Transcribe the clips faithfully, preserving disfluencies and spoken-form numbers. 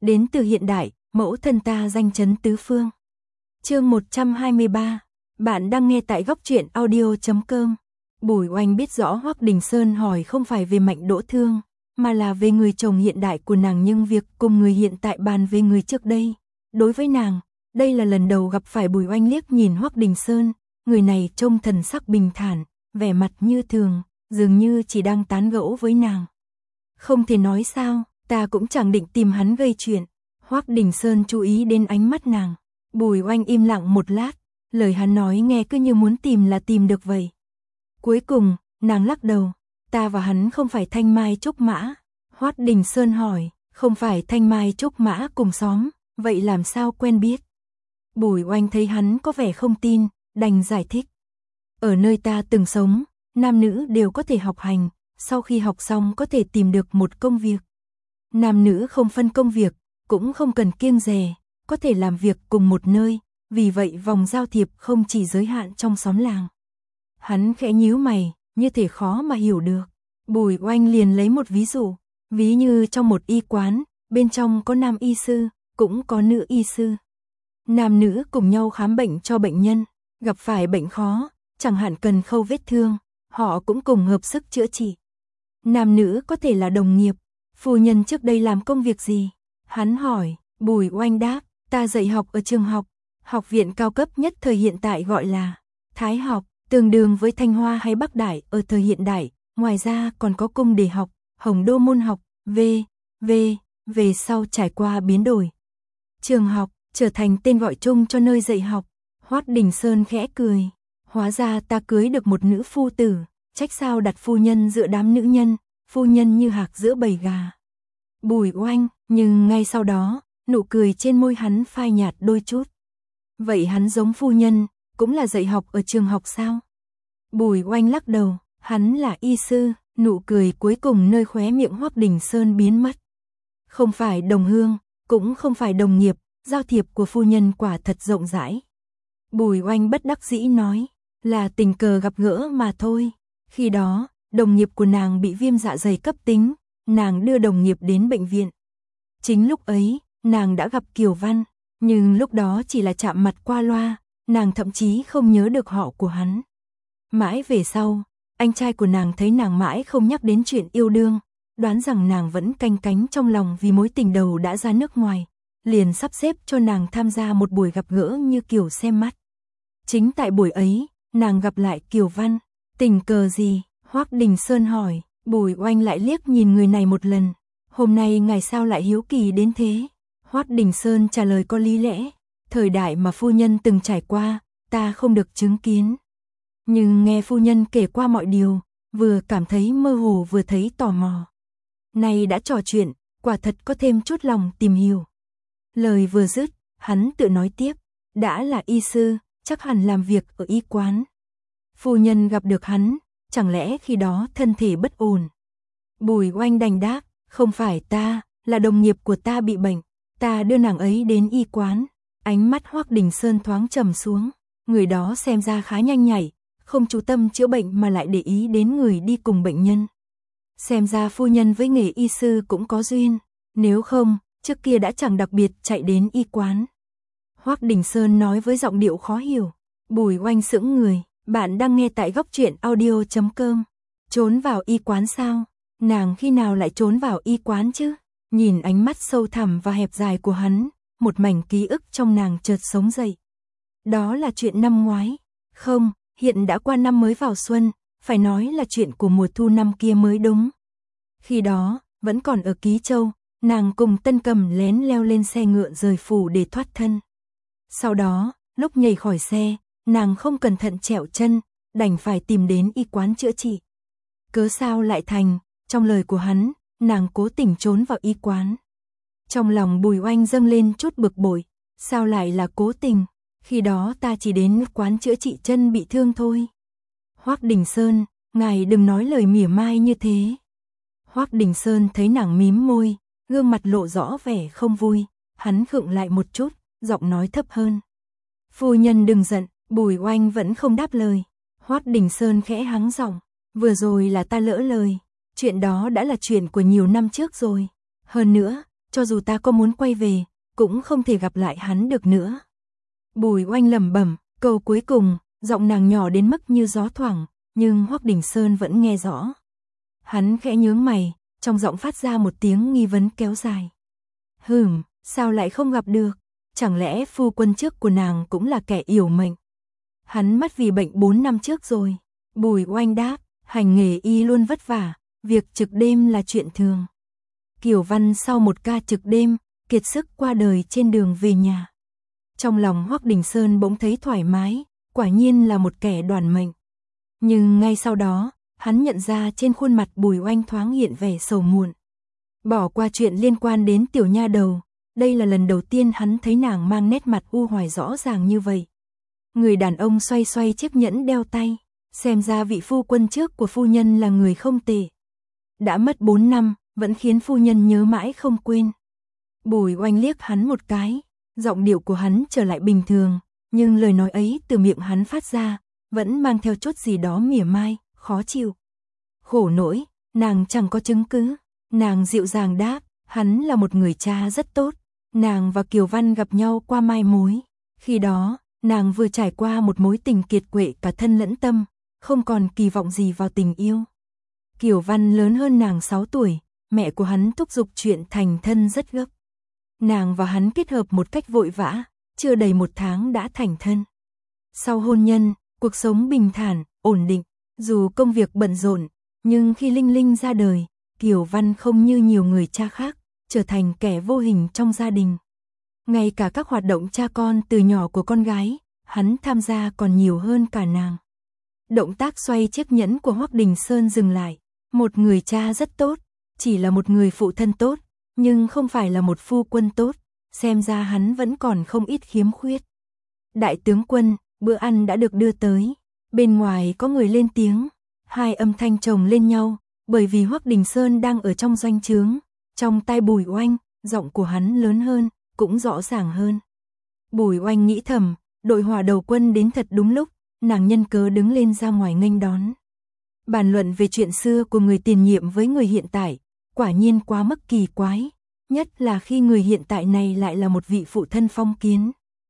đến từ hiện đại, mẫu thân ta danh chấn tứ phương. Chương một trăm hai mươi ba, bạn đang nghe tại góc truyện audio chấm com. Bùi Oanh biết rõ Hoắc Đình Sơn hỏi không phải về Mạnh Đỗ Thương, mà là về người chồng hiện đại của nàng, nhưng việc cùng người hiện tại bàn về người trước đây. Đối với nàng, đây là lần đầu gặp phải. Bùi Oanh liếc nhìn Hoắc Đình Sơn, người này trông thần sắc bình thản, vẻ mặt như thường, dường như chỉ đang tán gẫu với nàng. Không thể nói sao, ta cũng chẳng định tìm hắn gây chuyện. Hoắc Đình Sơn chú ý đến ánh mắt nàng. Bùi Oanh im lặng một lát, lời hắn nói nghe cứ như muốn tìm là tìm được vậy. Cuối cùng, nàng lắc đầu, ta và hắn không phải thanh mai trúc mã. Hoắc Đình Sơn hỏi, không phải thanh mai trúc mã cùng xóm, vậy làm sao quen biết? Bùi Oanh thấy hắn có vẻ không tin, đành giải thích. Ở nơi ta từng sống, nam nữ đều có thể học hành, sau khi học xong có thể tìm được một công việc. Nam nữ không phân công việc, cũng không cần kiêng dè, có thể làm việc cùng một nơi, vì vậy vòng giao thiệp không chỉ giới hạn trong xóm làng. Hắn khẽ nhíu mày, như thể khó mà hiểu được. Bùi Oanh liền lấy một ví dụ, ví như trong một y quán, bên trong có nam y sư, cũng có nữ y sư. Nam nữ cùng nhau khám bệnh cho bệnh nhân, gặp phải bệnh khó, chẳng hạn cần khâu vết thương, họ cũng cùng hợp sức chữa trị. Nam nữ có thể là đồng nghiệp. Phu nhân trước đây làm công việc gì? Hắn hỏi. Bùi Oanh đáp, ta dạy học ở trường học, học viện cao cấp nhất thời hiện tại gọi là Thái học, tương đương với Thanh Hoa hay Bắc Đại ở thời hiện đại. Ngoài ra còn có Cung Đề học, Hồng Đô môn học, v, v, về sau trải qua biến đổi. Trường học trở thành tên gọi chung cho nơi dạy học. Hoắc Đình Sơn khẽ cười, hóa ra ta cưới được một nữ phu tử, trách sao đặt phu nhân giữa đám nữ nhân, phu nhân như hạc giữa bầy gà. Bùi Oanh, nhưng ngay sau đó, nụ cười trên môi hắn phai nhạt đôi chút. Vậy hắn giống phu nhân, cũng là dạy học ở trường học sao? Bùi Oanh lắc đầu, hắn là y sư. Nụ cười cuối cùng nơi khóe miệng Hoắc Đình Sơn biến mất. Không phải đồng hương, cũng không phải đồng nghiệp, giao thiệp của phu nhân quả thật rộng rãi. Bùi Oanh bất đắc dĩ nói, là tình cờ gặp gỡ mà thôi. Khi đó, đồng nghiệp của nàng bị viêm dạ dày cấp tính, nàng đưa đồng nghiệp đến bệnh viện. Chính lúc ấy, nàng đã gặp Kiều Văn, nhưng lúc đó chỉ là chạm mặt qua loa, nàng thậm chí không nhớ được họ của hắn. Mãi về sau, anh trai của nàng thấy nàng mãi không nhắc đến chuyện yêu đương, đoán rằng nàng vẫn canh cánh trong lòng vì mối tình đầu đã ra nước ngoài, liền sắp xếp cho nàng tham gia một buổi gặp gỡ như kiểu xem mắt. Chính tại buổi ấy, nàng gặp lại Kiều Văn. Tình cờ gì? Hoắc Đình Sơn hỏi. Bùi Oanh lại liếc nhìn người này một lần. Hôm nay ngài sao lại hiếu kỳ đến thế? Hoắc Đình Sơn trả lời có lý lẽ. Thời đại mà phu nhân từng trải qua, ta không được chứng kiến. Nhưng nghe phu nhân kể qua mọi điều, vừa cảm thấy mơ hồ vừa thấy tò mò. Nay đã trò chuyện, quả thật có thêm chút lòng tìm hiểu. Lời vừa dứt, hắn tự nói tiếp, đã là y sư, chắc hẳn làm việc ở y quán. Phu nhân gặp được hắn, chẳng lẽ khi đó thân thể bất ổn? Bùi Oanh đành đáp, không phải ta, là đồng nghiệp của ta bị bệnh, ta đưa nàng ấy đến y quán. Ánh mắt Hoắc Đình Sơn thoáng trầm xuống, người đó xem ra khá nhanh nhạy, không chú tâm chữa bệnh mà lại để ý đến người đi cùng bệnh nhân. Xem ra phu nhân với nghề y sư cũng có duyên, nếu không, trước kia đã chẳng đặc biệt chạy đến y quán. Hoắc Đình Sơn nói với giọng điệu khó hiểu. Bùi Oanh sững người, bạn đang nghe tại góc truyện audio chấm com. Trốn vào y quán sao? Nàng khi nào lại trốn vào y quán chứ? Nhìn ánh mắt sâu thẳm và hẹp dài của hắn, một mảnh ký ức trong nàng chợt sống dậy. Đó là chuyện năm ngoái. Không, hiện đã qua năm mới vào xuân, phải nói là chuyện của mùa thu năm kia mới đúng. Khi đó, vẫn còn ở Ký Châu, nàng cùng Tân Cầm lén leo lên xe ngựa rời phủ để thoát thân. Sau đó, lúc nhảy khỏi xe, nàng không cẩn thận trẹo chân, đành phải tìm đến y quán chữa trị. Cớ sao lại thành, trong lời của hắn, nàng cố tình trốn vào y quán. Trong lòng Bùi Oanh dâng lên chút bực bội, sao lại là cố tình, khi đó ta chỉ đến quán chữa trị chân bị thương thôi. Hoắc Đình Sơn, ngài đừng nói lời mỉa mai như thế. Hoắc Đình Sơn thấy nàng mím môi, gương mặt lộ rõ vẻ không vui, hắn khựng lại một chút, giọng nói thấp hơn. Phu nhân đừng giận. Bùi Oanh vẫn không đáp lời. Hoắc Đình Sơn khẽ hắng giọng, vừa rồi là ta lỡ lời, chuyện đó đã là chuyện của nhiều năm trước rồi. Hơn nữa, cho dù ta có muốn quay về, cũng không thể gặp lại hắn được nữa. Bùi Oanh lẩm bẩm, câu cuối cùng, giọng nàng nhỏ đến mức như gió thoảng, nhưng Hoắc Đình Sơn vẫn nghe rõ. Hắn khẽ nhướng mày, trong giọng phát ra một tiếng nghi vấn kéo dài. Hừm, sao lại không gặp được? Chẳng lẽ phu quân trước của nàng cũng là kẻ yểu mệnh? Hắn mất vì bệnh bốn năm trước rồi. Bùi Oanh đáp, hành nghề y luôn vất vả, việc trực đêm là chuyện thường. Kiều Văn sau một ca trực đêm, kiệt sức qua đời trên đường về nhà. Trong lòng Hoắc Đình Sơn bỗng thấy thoải mái, quả nhiên là một kẻ đoản mệnh. Nhưng ngay sau đó, hắn nhận ra trên khuôn mặt Bùi Oanh thoáng hiện vẻ sầu muộn. Bỏ qua chuyện liên quan đến tiểu nha đầu, đây là lần đầu tiên hắn thấy nàng mang nét mặt u hoài rõ ràng như vậy. Người đàn ông xoay xoay chiếc nhẫn đeo tay, xem ra vị phu quân trước của phu nhân là người không tệ. Đã mất bốn năm, vẫn khiến phu nhân nhớ mãi không quên. Bùi Oanh liếc hắn một cái, giọng điệu của hắn trở lại bình thường, nhưng lời nói ấy từ miệng hắn phát ra, vẫn mang theo chút gì đó mỉa mai, khó chịu. Khổ nỗi, nàng chẳng có chứng cứ. Nàng dịu dàng đáp, hắn là một người cha rất tốt. Nàng và Kiều Văn gặp nhau qua mai mối. Khi đó, nàng vừa trải qua một mối tình kiệt quệ cả thân lẫn tâm, không còn kỳ vọng gì vào tình yêu. Kiều Văn lớn hơn nàng sáu tuổi, mẹ của hắn thúc giục chuyện thành thân rất gấp. Nàng và hắn kết hợp một cách vội vã, chưa đầy một tháng đã thành thân. Sau hôn nhân, cuộc sống bình thản, ổn định, dù công việc bận rộn, nhưng khi Linh Linh ra đời, Kiều Văn không như nhiều người cha khác, trở thành kẻ vô hình trong gia đình. Ngay cả các hoạt động cha con từ nhỏ của con gái, hắn tham gia còn nhiều hơn cả nàng. Động tác xoay chiếc nhẫn của Hoắc Đình Sơn dừng lại. Một người cha rất tốt, chỉ là một người phụ thân tốt, nhưng không phải là một phu quân tốt, xem ra hắn vẫn còn không ít khiếm khuyết. Đại tướng quân, bữa ăn đã được đưa tới. Bên ngoài có người lên tiếng, hai âm thanh chồng lên nhau, bởi vì Hoắc Đình Sơn đang ở trong doanh trướng. Trong tai Bùi Oanh, giọng của hắn lớn hơn, cũng rõ ràng hơn. Bùi Oanh nghĩ thầm, đội hỏa đầu quân đến thật đúng lúc, nàng nhân cớ đứng lên ra ngoài nghênh đón. Bàn luận về chuyện xưa của người tiền nhiệm với người hiện tại, quả nhiên quá mức kỳ quái, nhất là khi người hiện tại này lại là một vị phụ thân phong kiến.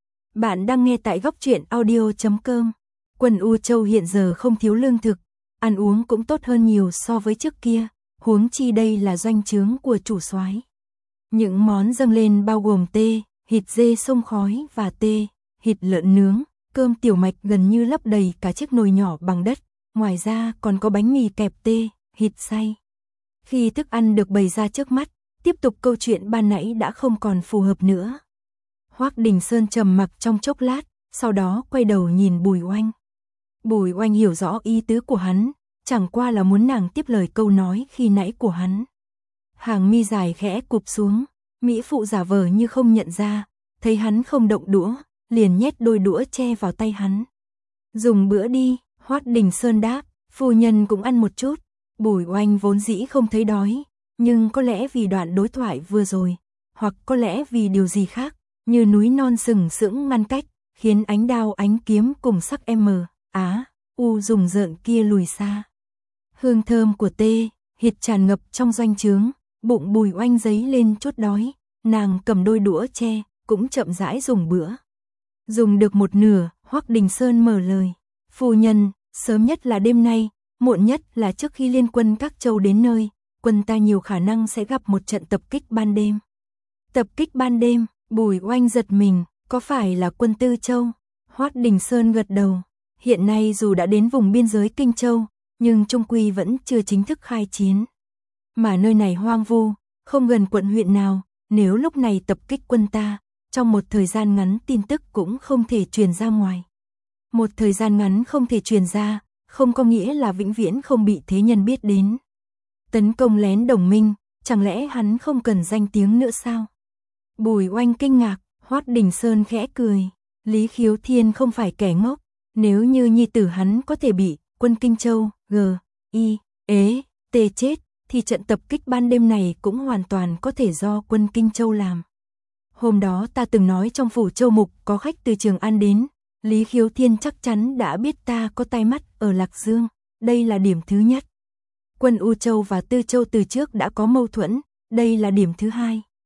Bạn đang nghe tại góc truyện audio chấm com. Quân U Châu hiện giờ không thiếu lương thực, ăn uống cũng tốt hơn nhiều so với trước kia, huống chi đây là doanh trướng của chủ soái. Những món dâng lên bao gồm tê, thịt dê xông khói và tê, thịt lợn nướng, cơm tiểu mạch gần như lấp đầy cả chiếc nồi nhỏ bằng đất, ngoài ra còn có bánh mì kẹp tê, thịt xay. Khi thức ăn được bày ra trước mắt, tiếp tục câu chuyện ban nãy đã không còn phù hợp nữa. Hoắc Đình Sơn trầm mặc trong chốc lát, sau đó quay đầu nhìn Bùi Oanh. Bùi Oanh hiểu rõ ý tứ của hắn, chẳng qua là muốn nàng tiếp lời câu nói khi nãy của hắn. Hàng mi dài khẽ cụp xuống, mỹ phụ giả vờ như không nhận ra, thấy hắn không động đũa, liền nhét đôi đũa che vào tay hắn. Dùng bữa đi, Hoắc Đình Sơn đáp, phu nhân cũng ăn một chút. Bùi Oanh vốn dĩ không thấy đói, nhưng có lẽ vì đoạn đối thoại vừa rồi, hoặc có lẽ vì điều gì khác, như núi non sừng sững ngăn cách, khiến ánh đao ánh kiếm cùng sắc M, Á, U rùng rợn kia lùi xa. Hương thơm của tê, thịt tràn ngập trong doanh trướng, bụng Bùi Oanh dấy lên chút đói, nàng cầm đôi đũa che, cũng chậm rãi dùng bữa. Dùng được một nửa, Hoắc Đình Sơn mở lời, phu nhân, sớm nhất là đêm nay, muộn nhất là trước khi liên quân các châu đến nơi, quân ta nhiều khả năng sẽ gặp một trận tập kích ban đêm. Tập kích ban đêm, Bùi Oanh giật mình, có phải là quân Tư Châu? Hoắc Đình Sơn gật đầu, hiện nay dù đã đến vùng biên giới Kinh Châu, nhưng Trung Quy vẫn chưa chính thức khai chiến. Mà nơi này hoang vu, không gần quận huyện nào, nếu lúc này tập kích quân ta, trong một thời gian ngắn tin tức cũng không thể truyền ra ngoài. Một thời gian ngắn không thể truyền ra, không có nghĩa là vĩnh viễn không bị thế nhân biết đến. Tấn công lén đồng minh, chẳng lẽ hắn không cần danh tiếng nữa sao? Bùi Oanh kinh ngạc, Hoắc Đình Sơn khẽ cười, Lý Khiếu Thiên không phải kẻ ngốc, nếu như nhi tử hắn có thể bị quân Kinh Châu, G, I, ế, T chết, thì trận tập kích ban đêm này cũng hoàn toàn có thể do quân Kinh Châu làm. Hôm đó ta từng nói trong phủ Châu Mục có khách từ Trường An đến, Lý Khiếu Thiên chắc chắn đã biết ta có tai mắt ở Lạc Dương, đây là điểm thứ nhất. Quân U Châu và Tư Châu từ trước đã có mâu thuẫn, đây là điểm thứ hai.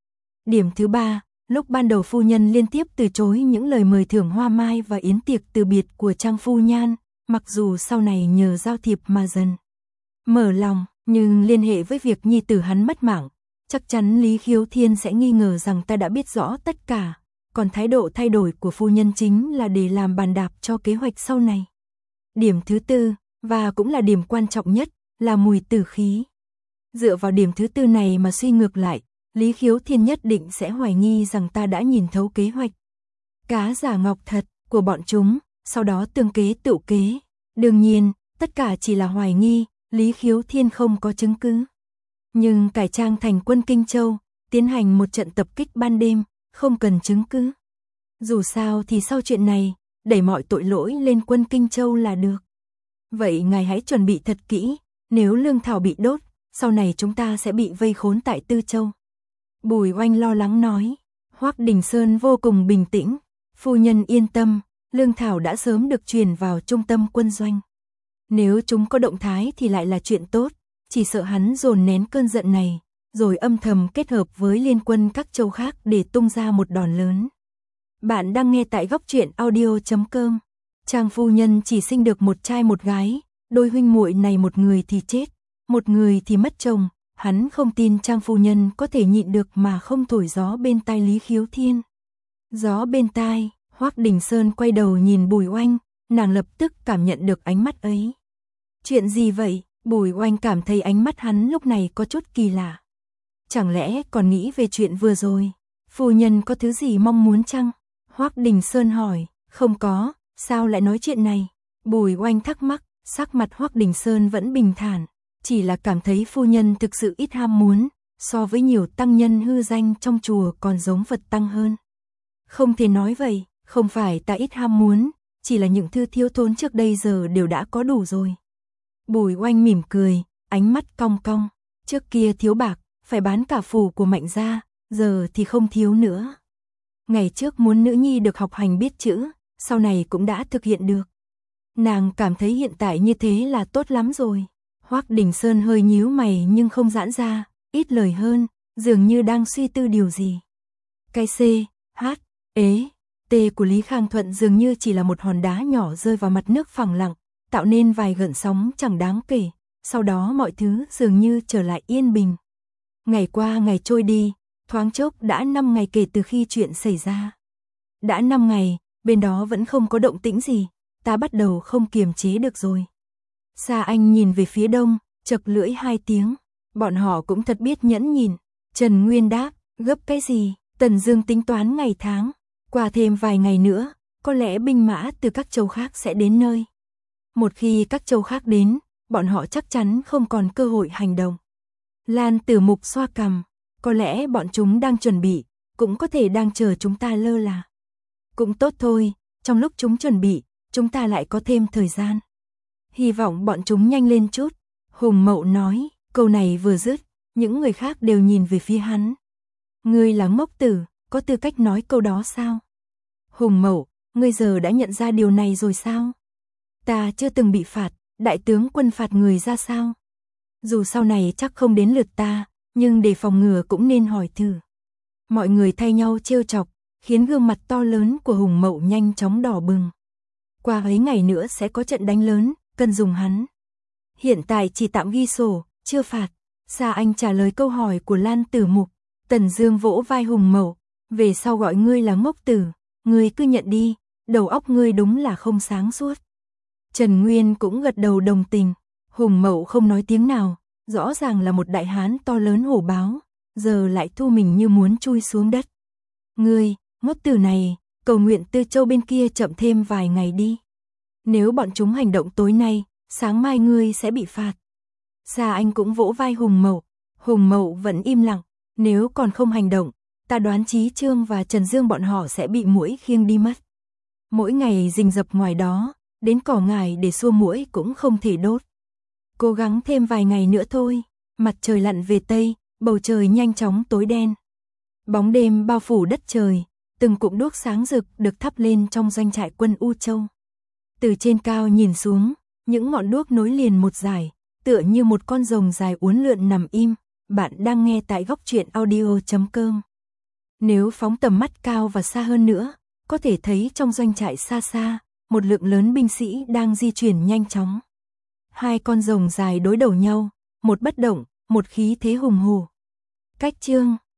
Điểm thứ ba, lúc ban đầu phu nhân liên tiếp từ chối những lời mời thưởng hoa mai và yến tiệc từ biệt của Trang Phu Nhan, mặc dù sau này nhờ giao thiệp mà dần mở lòng, nhưng liên hệ với việc nhi tử hắn mất mạng, chắc chắn Lý Khiếu Thiên sẽ nghi ngờ rằng ta đã biết rõ tất cả, còn thái độ thay đổi của phu nhân chính là để làm bàn đạp cho kế hoạch sau này. Điểm thứ tư, và cũng là điểm quan trọng nhất, là mùi tử khí. Dựa vào điểm thứ tư này mà suy ngược lại, Lý Khiếu Thiên nhất định sẽ hoài nghi rằng ta đã nhìn thấu kế hoạch cá giả ngọc thật của bọn chúng, sau đó tương kế tự kế. Đương nhiên, tất cả chỉ là hoài nghi, Lý Khiếu Thiên không có chứng cứ. Nhưng cải trang thành quân Kinh Châu, tiến hành một trận tập kích ban đêm, không cần chứng cứ. Dù sao thì sau chuyện này, đẩy mọi tội lỗi lên quân Kinh Châu là được. Vậy ngài hãy chuẩn bị thật kỹ, nếu lương thảo bị đốt, sau này chúng ta sẽ bị vây khốn tại Tư Châu. Bùi Oanh lo lắng nói. Hoắc Đình Sơn vô cùng bình tĩnh. Phu nhân yên tâm, lương thảo đã sớm được truyền vào trung tâm quân doanh. Nếu chúng có động thái thì lại là chuyện tốt, chỉ sợ hắn dồn nén cơn giận này, rồi âm thầm kết hợp với liên quân các châu khác để tung ra một đòn lớn. Bạn đang nghe tại góc truyện audio chấm com. Trang phu nhân chỉ sinh được một trai một gái, đôi huynh muội này một người thì chết, một người thì mất chồng, hắn không tin Trang phu nhân có thể nhịn được mà không thổi gió bên tai Lý Khiếu Thiên. Gió bên tai, Hoắc Đình Sơn quay đầu nhìn Bùi Oanh, nàng lập tức cảm nhận được ánh mắt ấy. Chuyện gì vậy? Bùi Oanh cảm thấy ánh mắt hắn lúc này có chút kỳ lạ. Chẳng lẽ còn nghĩ về chuyện vừa rồi? Phu nhân có thứ gì mong muốn chăng? Hoắc Đình Sơn hỏi. Không có, sao lại nói chuyện này? Bùi Oanh thắc mắc, sắc mặt Hoắc Đình Sơn vẫn bình thản, chỉ là cảm thấy phu nhân thực sự ít ham muốn, so với nhiều tăng nhân hư danh trong chùa còn giống Phật tăng hơn. Không thể nói vậy, không phải ta ít ham muốn, chỉ là những thứ thiếu thốn trước đây giờ đều đã có đủ rồi. Bùi Oanh mỉm cười, ánh mắt cong cong, trước kia thiếu bạc, phải bán cả phủ của Mạnh gia, giờ thì không thiếu nữa. Ngày trước muốn nữ nhi được học hành biết chữ, sau này cũng đã thực hiện được. Nàng cảm thấy hiện tại như thế là tốt lắm rồi. Hoắc Đình Sơn hơi nhíu mày nhưng không giãn ra, ít lời hơn, dường như đang suy tư điều gì. Cái C, H, ế, T của Lý Khang Thuận dường như chỉ là một hòn đá nhỏ rơi vào mặt nước phẳng lặng, tạo nên vài gợn sóng chẳng đáng kể, sau đó mọi thứ dường như trở lại yên bình. Ngày qua ngày trôi đi, thoáng chốc đã năm ngày kể từ khi chuyện xảy ra. Đã năm ngày, bên đó vẫn không có động tĩnh gì, ta bắt đầu không kiềm chế được rồi. Sa Anh nhìn về phía đông, chật lưỡi hai tiếng, bọn họ cũng thật biết nhẫn nhìn. Trần Nguyên đáp, gấp cái gì, Tần Dương tính toán ngày tháng, qua thêm vài ngày nữa, có lẽ binh mã từ các châu khác sẽ đến nơi. Một khi các châu khác đến, bọn họ chắc chắn không còn cơ hội hành động. Lan Tử Mục xoa cằm, có lẽ bọn chúng đang chuẩn bị, cũng có thể đang chờ chúng ta lơ là. Cũng tốt thôi, trong lúc chúng chuẩn bị, chúng ta lại có thêm thời gian. Hy vọng bọn chúng nhanh lên chút. Hùng Mậu nói, câu này vừa dứt, những người khác đều nhìn về phía hắn. Ngươi là ngốc tử, có tư cách nói câu đó sao? Hùng Mậu, ngươi giờ đã nhận ra điều này rồi sao? Ta chưa từng bị phạt, đại tướng quân phạt người ra sao? Dù sau này chắc không đến lượt ta, nhưng để phòng ngừa cũng nên hỏi thử. Mọi người thay nhau trêu chọc, khiến gương mặt to lớn của Hùng Mậu nhanh chóng đỏ bừng. Qua mấy ngày nữa sẽ có trận đánh lớn, cần dùng hắn. Hiện tại chỉ tạm ghi sổ, chưa phạt. Sa Anh trả lời câu hỏi của Lan Tử Mục. Tần Dương vỗ vai Hùng Mậu, về sau gọi ngươi là ngốc tử, ngươi cứ nhận đi, đầu óc ngươi đúng là không sáng suốt. Trần Nguyên cũng gật đầu đồng tình. Hùng Mậu không nói tiếng nào, rõ ràng là một đại hán to lớn hổ báo, giờ lại thu mình như muốn chui xuống đất. Ngươi, ngốc tử này, cầu nguyện Tư Châu bên kia chậm thêm vài ngày đi. Nếu bọn chúng hành động tối nay, sáng mai ngươi sẽ bị phạt. Sa Anh cũng vỗ vai Hùng Mậu. Hùng Mậu vẫn im lặng, nếu còn không hành động, ta đoán Chí Trương và Trần Dương bọn họ sẽ bị muỗi khiêng đi mất. Mỗi ngày rình rập ngoài đó, đến cỏ ngải để xua muỗi cũng không thể đốt. Cố gắng thêm vài ngày nữa thôi. Mặt trời lặn về tây, bầu trời nhanh chóng tối đen. Bóng đêm bao phủ đất trời, từng cụm đuốc sáng rực được thắp lên trong doanh trại quân U Châu. Từ trên cao nhìn xuống, những ngọn đuốc nối liền một dải, tựa như một con rồng dài uốn lượn nằm im. Bạn đang nghe tại góc truyện audio chấm com. Nếu phóng tầm mắt cao và xa hơn nữa, có thể thấy trong doanh trại xa xa, một lượng lớn binh sĩ đang di chuyển nhanh chóng. Hai con rồng dài đối đầu nhau, một bất động, một khí thế hùng hổ. Cách chương